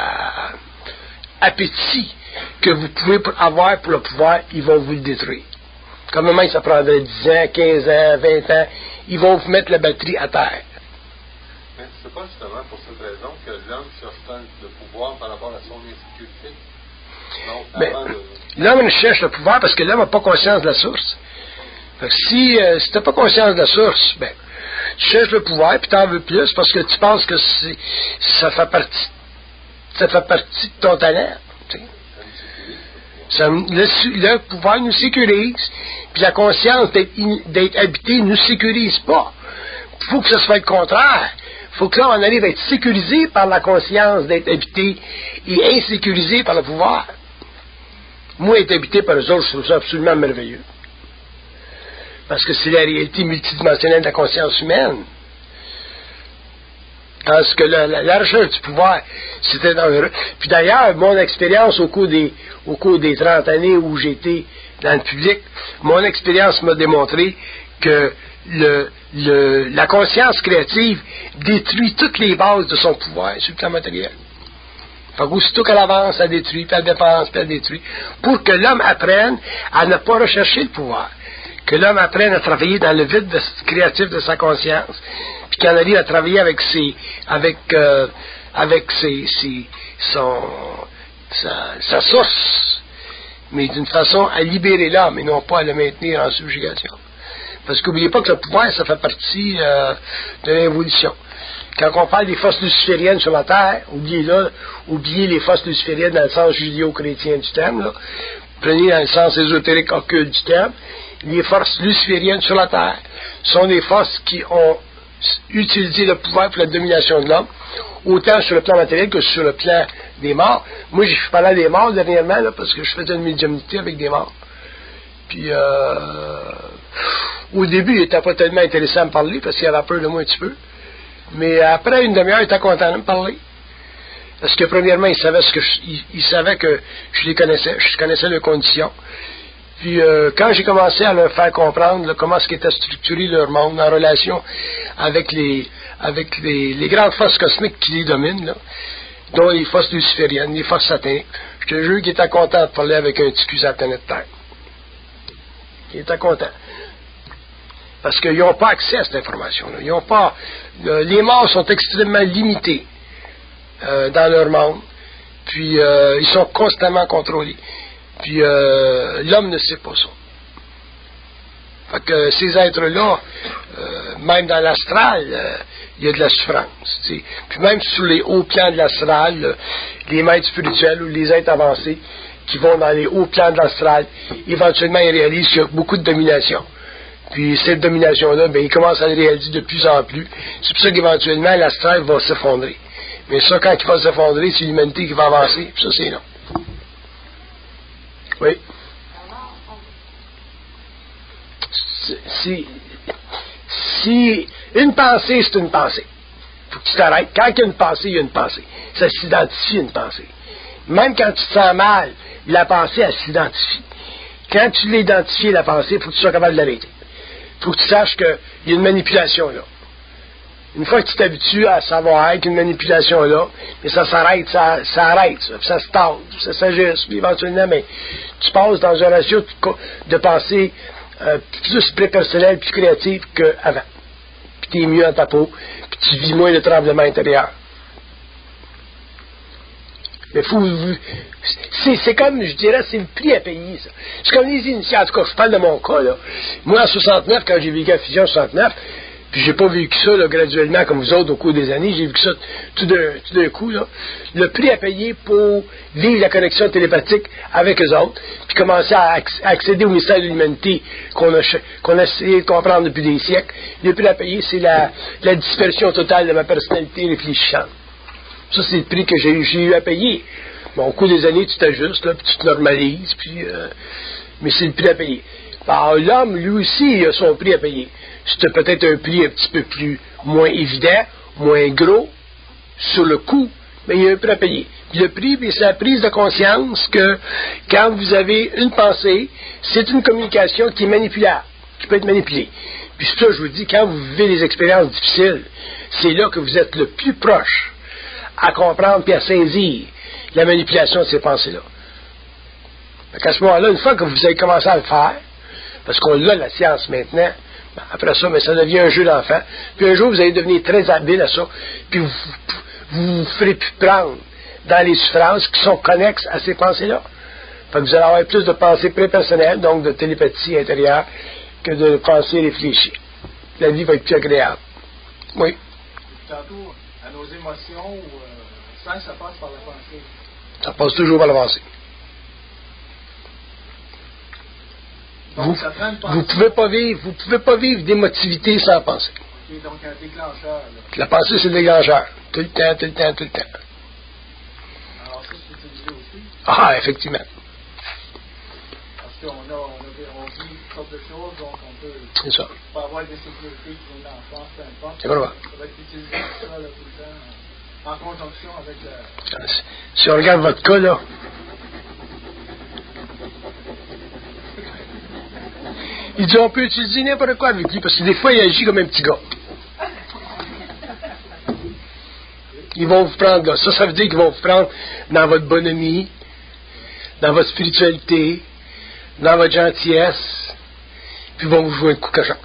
appétit que vous pouvez avoir pour le pouvoir, ils vont vous le détruire. Comme même ça prendrait 10 ans, 15 ans, 20 ans, ils vont vous mettre la batterie à terre. Mais c'est pas justement pour cette raison que l'homme cherche tant le pouvoir par rapport à son insécurité? L'homme cherche le pouvoir parce que l'homme n'a pas conscience de la source. Fait que si tu n'as pas conscience de la source, ben, tu cherches le pouvoir puis tu en veux plus parce que tu penses que ça fait partie de ton talent. Le pouvoir nous sécurise, puis la conscience d'être habité nous sécurise pas. Il faut que ce soit le contraire. Il faut que là, on arrive à être sécurisé par la conscience d'être habité et insécurisé par le pouvoir. Moi, être habité par eux autres, je trouve ça absolument merveilleux. Parce que c'est la réalité multidimensionnelle de la conscience humaine. Parce que la recherche du pouvoir, c'était dangereux. Puis d'ailleurs, mon expérience au cours des 30 années où j'étais dans le public, mon expérience m'a démontré que la conscience créative détruit toutes les bases de son pouvoir sur le plan matériel. Fait qu'aussitôt qu'elle avance, elle détruit, puis elle dépense, puis elle détruit. Pour que l'homme apprenne à ne pas rechercher le pouvoir. Que l'homme apprenne à travailler dans le vide créatif de sa conscience, puis qu'il en arrive à travailler avec sa source, mais d'une façon à libérer l'homme et non pas à le maintenir en subjugation. Parce qu'oubliez pas que le pouvoir, ça fait partie de l'évolution. Quand on parle des forces lucifériennes sur la Terre, oubliez les forces lucifériennes dans le sens judéo-chrétien du terme, là. Prenez dans le sens ésotérique occulte du terme. Les forces lucifériennes sur la Terre sont des forces qui ont utilisé le pouvoir pour la domination de l'homme, autant sur le plan matériel que sur le plan des morts. Moi, je parlais des morts dernièrement, là, parce que je faisais une médiumnité avec des morts. Puis, au début, il n'était pas tellement intéressant à me parler, parce qu'il avait peur de moi un petit peu. Mais après une demi-heure, il était content de me parler. Parce que, premièrement, il savait que je les connaissais, je connaissais leurs conditions. Puis, quand j'ai commencé à leur faire comprendre là, comment était structuré leur monde en relation avec les grandes forces cosmiques qui les dominent, là, dont les forces lucifériennes, les forces sataniques, je te jure qu'ils étaient contents de parler avec un petit cul satané de terre. Ils étaient contents. Parce qu'ils n'ont pas accès à cette information-là. Ils n'ont pas. Les morts sont extrêmement limités dans leur monde. Puis, ils sont constamment contrôlés. Puis l'homme ne sait pas ça. Fait que ces êtres-là, même dans l'astral, il y a de la souffrance. T'sais. Puis même sur les hauts plans de l'astral, les maîtres spirituels ou les êtres avancés, qui vont dans les hauts plans de l'astral, éventuellement, ils réalisent qu'il y a beaucoup de domination. Puis cette domination-là, ben, ils commencent à le réaliser de plus en plus. C'est pour ça qu'éventuellement, l'astral va s'effondrer. Mais ça, quand il va s'effondrer, c'est l'humanité qui va avancer. Puis ça, c'est non. Oui. Si une pensée, c'est une pensée. Faut que tu t'arrêtes. Quand il y a une pensée, il y a une pensée. Ça s'identifie à une pensée. Même quand tu te sens mal, la pensée, elle s'identifie. Quand tu l'identifies, la pensée, il faut que tu sois capable de l'arrêter. Il faut que tu saches qu'il y a une manipulation là. Une fois que tu t'habitues à savoir qu'il y a une manipulation là, mais ça s'arrête, ça arrête, ça se tord, ça s'ajuste, puis éventuellement, mais tu passes dans un ratio de pensée plus prépersonnelle, plus créative qu'avant. Puis tu es mieux dans ta peau, puis tu vis moins le tremblement intérieur. Mais c'est comme, je dirais, c'est le prix à payer, ça. C'est comme les initiés, en tout cas, je parle de mon cas, là. Moi, en 69, quand j'ai vécu à Fusion en 69, puis j'ai pas vécu ça, là, graduellement, comme vous autres, au cours des années, j'ai vécu ça tout d'un coup, là. Le prix à payer pour vivre la connexion télépathique avec eux autres, puis commencer à accéder au mystère de l'humanité qu'on a essayé de comprendre depuis des siècles, le prix à payer, c'est la dispersion totale de ma personnalité réfléchissante. Ça, c'est le prix que j'ai eu à payer. Bon, au cours des années, tu t'ajustes, là, puis tu te normalises, puis, mais c'est le prix à payer. Alors, l'homme, lui aussi, il a son prix à payer. C'est peut-être un prix un petit peu moins évident, moins gros, sur le coup, mais il y a un prix à payer. Puis le prix, c'est la prise de conscience que quand vous avez une pensée, c'est une communication qui est manipulable, qui peut être manipulée. Puis c'est ça, je vous dis, quand vous vivez des expériences difficiles, c'est là que vous êtes le plus proche à comprendre et à saisir la manipulation de ces pensées-là. À ce moment-là, une fois que vous avez commencé à le faire, parce qu'on a la science maintenant, après ça, mais ça devient un jeu d'enfant, puis un jour, vous allez devenir très habile à ça, puis vous vous ferez plus prendre dans les souffrances qui sont connexes à ces pensées-là. Fait que vous allez avoir plus de pensées prépersonnelles, donc de télépathie intérieure, que de pensées réfléchies. La vie va être plus agréable. Oui. Tantôt, à nos émotions, ça passe par la pensée. Ça passe toujours par la pensée. Donc, vous pouvez pas vivre d'émotivité sans penser. Okay, donc un déclencheur. Là. La pensée, c'est le déclencheur. Tout le temps. Alors ça, c'est utilisé aussi? Ah, effectivement. Parce qu'on vit toutes sortes de choses, donc on peut avoir des sécurités qui viennent de l'enfance, peu importe. C'est vrai. Ça va être utilisé ça là, tout le temps, en conjonction avec la... Si on regarde votre cas, là, il dit on peut utiliser n'importe quoi avec lui, parce que des fois, il agit comme un petit gars. Ils vont vous prendre là. Ça veut dire qu'ils vont vous prendre dans votre bonhomie, dans votre spiritualité, dans votre gentillesse, puis ils vont vous jouer un coup cochon.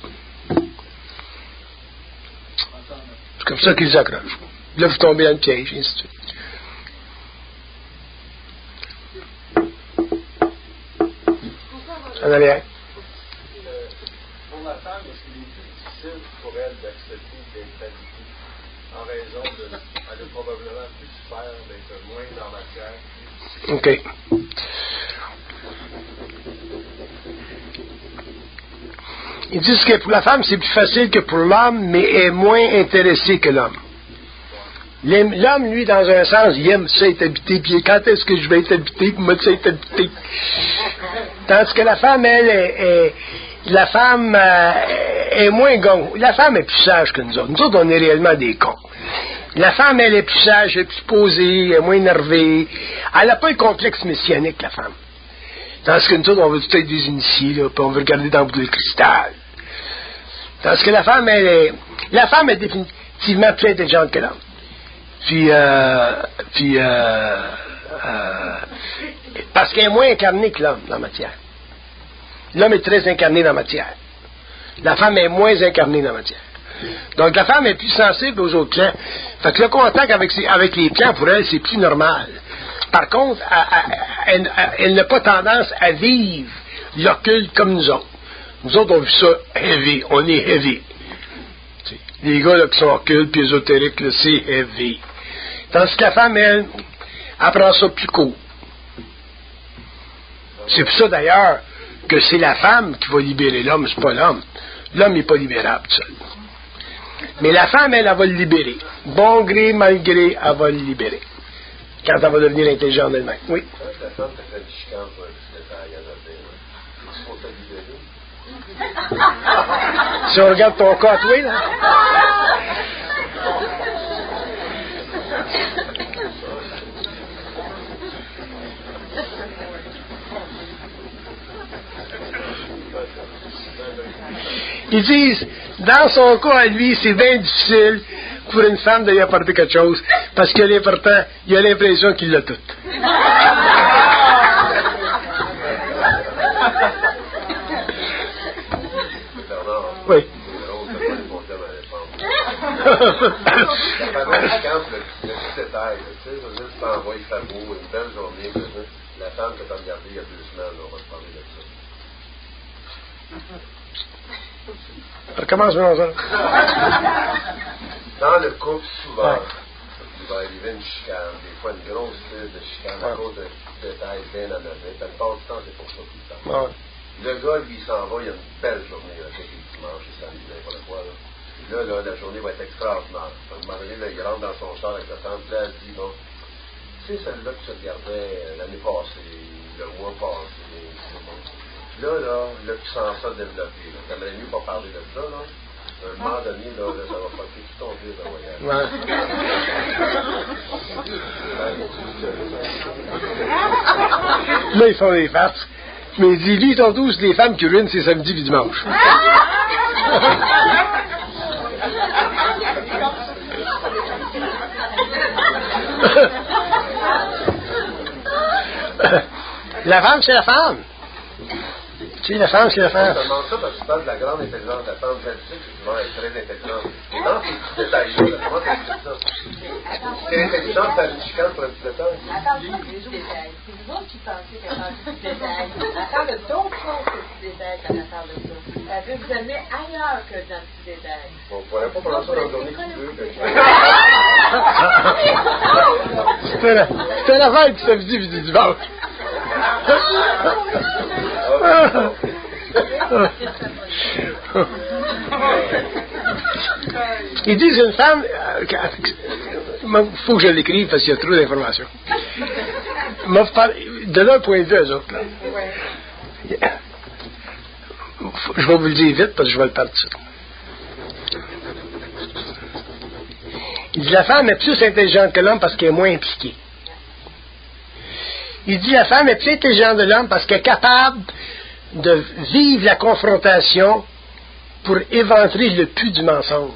C'est comme ça qu'ils accrochent. Là, vous tombez dans le piège, et ainsi de suite. En arrière. Pour la femme, est-ce qu'il est plus difficile pour elle d'accepter d'être habitée en raison de... Elle a probablement plus souffert d'être moins dans la matière. OK. Ils disent que pour la femme, c'est plus facile que pour l'homme, mais est moins intéressé que l'homme. L'homme, lui, dans un sens, il aime ça être habité, puis quand est-ce que je vais être habité, puis moi, ça être habité. Tandis que la femme, elle, est moins gong. La femme est plus sage que nous autres. Nous autres, on est réellement des cons. La femme, elle est plus sage, elle est plus posée, elle est moins énervée. Elle n'a pas le complexe messianique, la femme. Tandis que nous autres, on veut tout être des initiés, là, puis on veut regarder dans le bout de cristal. Tandis que la femme est définitivement plus intelligente que l'homme. Parce qu'elle est moins incarnée que l'homme dans la matière. L'homme est très incarné dans la matière. La femme est moins incarnée dans la matière. Donc la femme est plus sensible aux autres plans. Fait que le contact avec les plans, pour elle, c'est plus normal. Par contre, elle n'a pas tendance à vivre l'occulte comme nous autres. Nous autres, on vit ça heavy. On est heavy. Les gars là, qui sont occultes et ésotériques, là, c'est heavy. Tandis que la femme, elle prend ça plus court. C'est pour ça, d'ailleurs, que c'est la femme qui va libérer l'homme, c'est pas l'homme. L'homme n'est pas libérable tout seul. Mais la femme, elle va le libérer. Bon gré, mal gré, elle va le libérer. Quand elle va devenir intelligente elle-même. Oui. La femme qui fait du chicane pour un petit détail à la libérer. Si on regarde ton cas, toi, là. Ils disent, dans son cas à lui, c'est bien difficile pour une femme de lui apporter quelque chose, parce que l'important, il a l'impression qu'il l'a tout. Oui. La femme chicane, le petit détail, tu sais, tu t'envoies, il fait beau, une belle journée, la femme que tu as regardée il y a 2 semaines, on va te parler de ça. Recommence maintenant ça. Dans le couple, souvent, il va arriver une chicane, des fois une grosse crise de chicane à cause de détails bien anodins. La plupart du temps, c'est pour ça tout le temps. Le gars, lui, il s'en va, il a une belle journée, là, quelques dimanches, il samedi, n'importe quoi. Là, la journée va être extraordinaire. À un moment donné, là, il rentre dans son char avec la tante, là, elle dit, bon, tu sais, celle-là que tu regardais l'année passée, le mois passé, là, tu sens ça développer. T'aimerais mieux pas parler de ça, là. À un moment donné, là, ça va fucker tout ton vie de voyage. Là, ils font des farces. Mais il dit, lui, ils sont tous les femmes qui ruinent, c'est samedi et dimanche. La femme, c'est la femme. Tu sais, la femme, c'est la femme. Je demande ça parce que tu parles de la grande intelligence de la femme. Je sais que tu vas être très intelligente. Et dans ces petits détails-là, comment tu expliques ça? Tu es intelligente, tu as une chicane pour un petit détail. Attends, c'est des détails. C'est vous autres qui pensez qu'elle parle de petits détails. Elle parle d'autres choses que petits détails quand elle parle de ça. Elle veut vous amener ailleurs que dans le petit détail. On ne pourrait pas parler ça dans la journée qui veut. C'était la fête du samedi et du dimanche. Ils disent une femme, il faut que je l'écrive parce qu'il y a trop d'informations. De leur point de vue, eux autres, là. Je vais vous le dire vite parce que je vais le perdre tout ça. Il dit la femme est plus intelligente que l'homme parce qu'elle est moins impliquée. Il dit la femme est plus intelligente que l'homme parce qu'elle est capable de vivre la confrontation pour éventrer le puits du mensonge.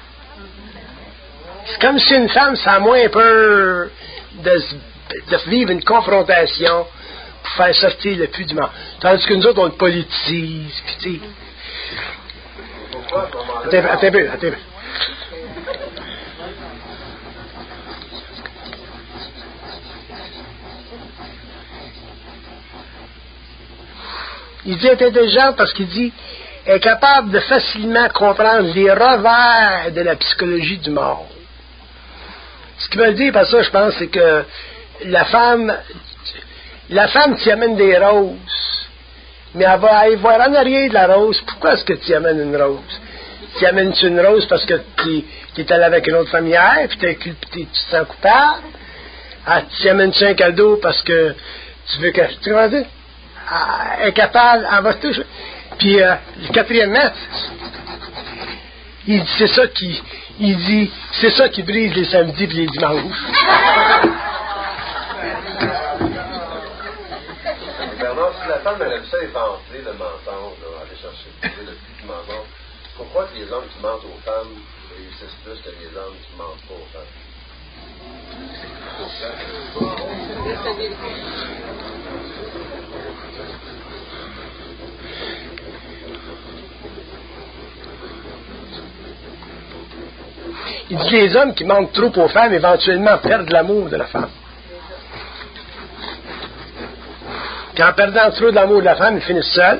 C'est comme si une femme, ça a moins peur de vivre une confrontation pour faire sortir le puits du mensonge. Tandis que nous autres, on le politise. Puis, tu sais. Attends un peu. Il dit elle est intelligente parce qu'il dit elle est capable de facilement comprendre les revers de la psychologie du monde. Ce qu'il veut dire par ça, je pense, c'est que la femme t'y amène des roses, mais elle va aller voir en arrière de la rose. Pourquoi est-ce que tu amènes une rose? Tu amènes-tu une rose parce que tu es allé avec une autre femme hier, puis tu te sens coupable? Tu amènes-tu un cadeau parce que tu veux que... Tu vois dire? Elle est capable, elle va toucher. Puis, le quatrièmement, il dit, c'est ça qui brise les samedis et les dimanches. Bernard, si la femme, elle aime ça éventer le mensonge, aller chercher le plus du mensonge, pourquoi que les hommes qui mentent aux femmes réussissent plus que les hommes qui mentent pas aux femmes? Il dit les hommes qui mentent trop aux femmes éventuellement perdent l'amour de la femme. Puis en perdant trop de l'amour de la femme, ils finissent seuls.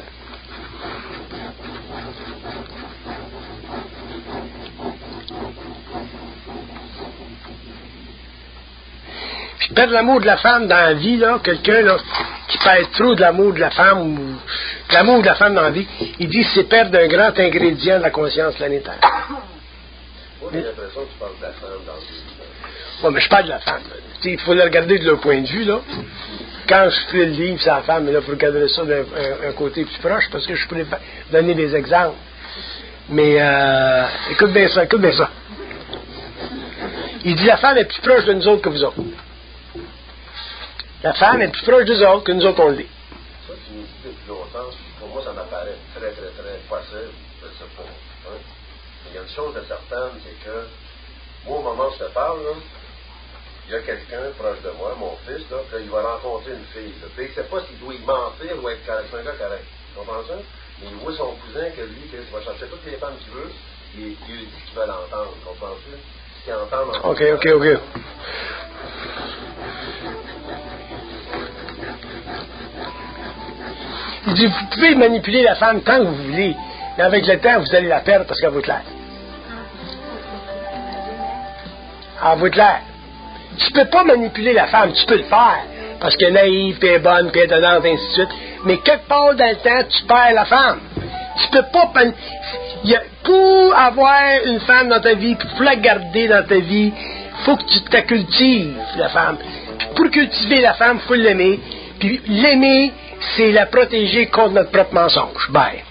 Puis perdre l'amour de la femme dans la vie, là, quelqu'un là, qui pèse trop de l'amour de la femme ou de l'amour de la femme dans la vie, il dit c'est perdre un grand ingrédient de la conscience planétaire. Moi, j'ai l'impression que tu parles de la femme dans le livre. Oui, mais je parle de la femme. Il faut le regarder de leur point de vue, là. Quand je fais le livre, c'est la femme, mais là, il faut regarder ça d'un côté plus proche, parce que je pourrais donner des exemples. Mais, écoute bien ça. Il dit la femme est plus proche de nous autres que vous autres. La femme est plus proche des autres que nous autres on l'est. Ça, tu nous dis depuis longtemps, pour moi, ça m'apparaît très, très, très possible, je ne sais pas. Hein? Mais il y a une chose de certaine, c'est que, moi, au moment où je te parle, là, il y a quelqu'un proche de moi, mon fils, là, il va rencontrer une fille. Là. Puis il ne sait pas s'il doit y mentir ou être correct. C'est un gars correct. Tu comprends ça? Mais il voit son cousin que lui, qu'il va chercher toutes les femmes qu'il veut, il lui dit qu'il va l'entendre. Comprends-tu? Qu'il entend en OK. Il dit, vous pouvez manipuler la femme tant que vous voulez, mais avec le temps, vous allez la perdre parce qu'elle vaut de l'air. Elle vaut de l'air. Tu peux pas manipuler la femme, tu peux le faire, parce qu'elle est naïve, puis elle est bonne, puis elle est donnante, ainsi de suite. Mais quelque part dans le temps, tu perds la femme. Tu peux pas... Pour avoir une femme dans ta vie, pour la garder dans ta vie, il faut que tu te cultives, la femme. Puis pour cultiver la femme, il faut l'aimer. Puis l'aimer, c'est la protéger contre notre propre mensonge. Bye.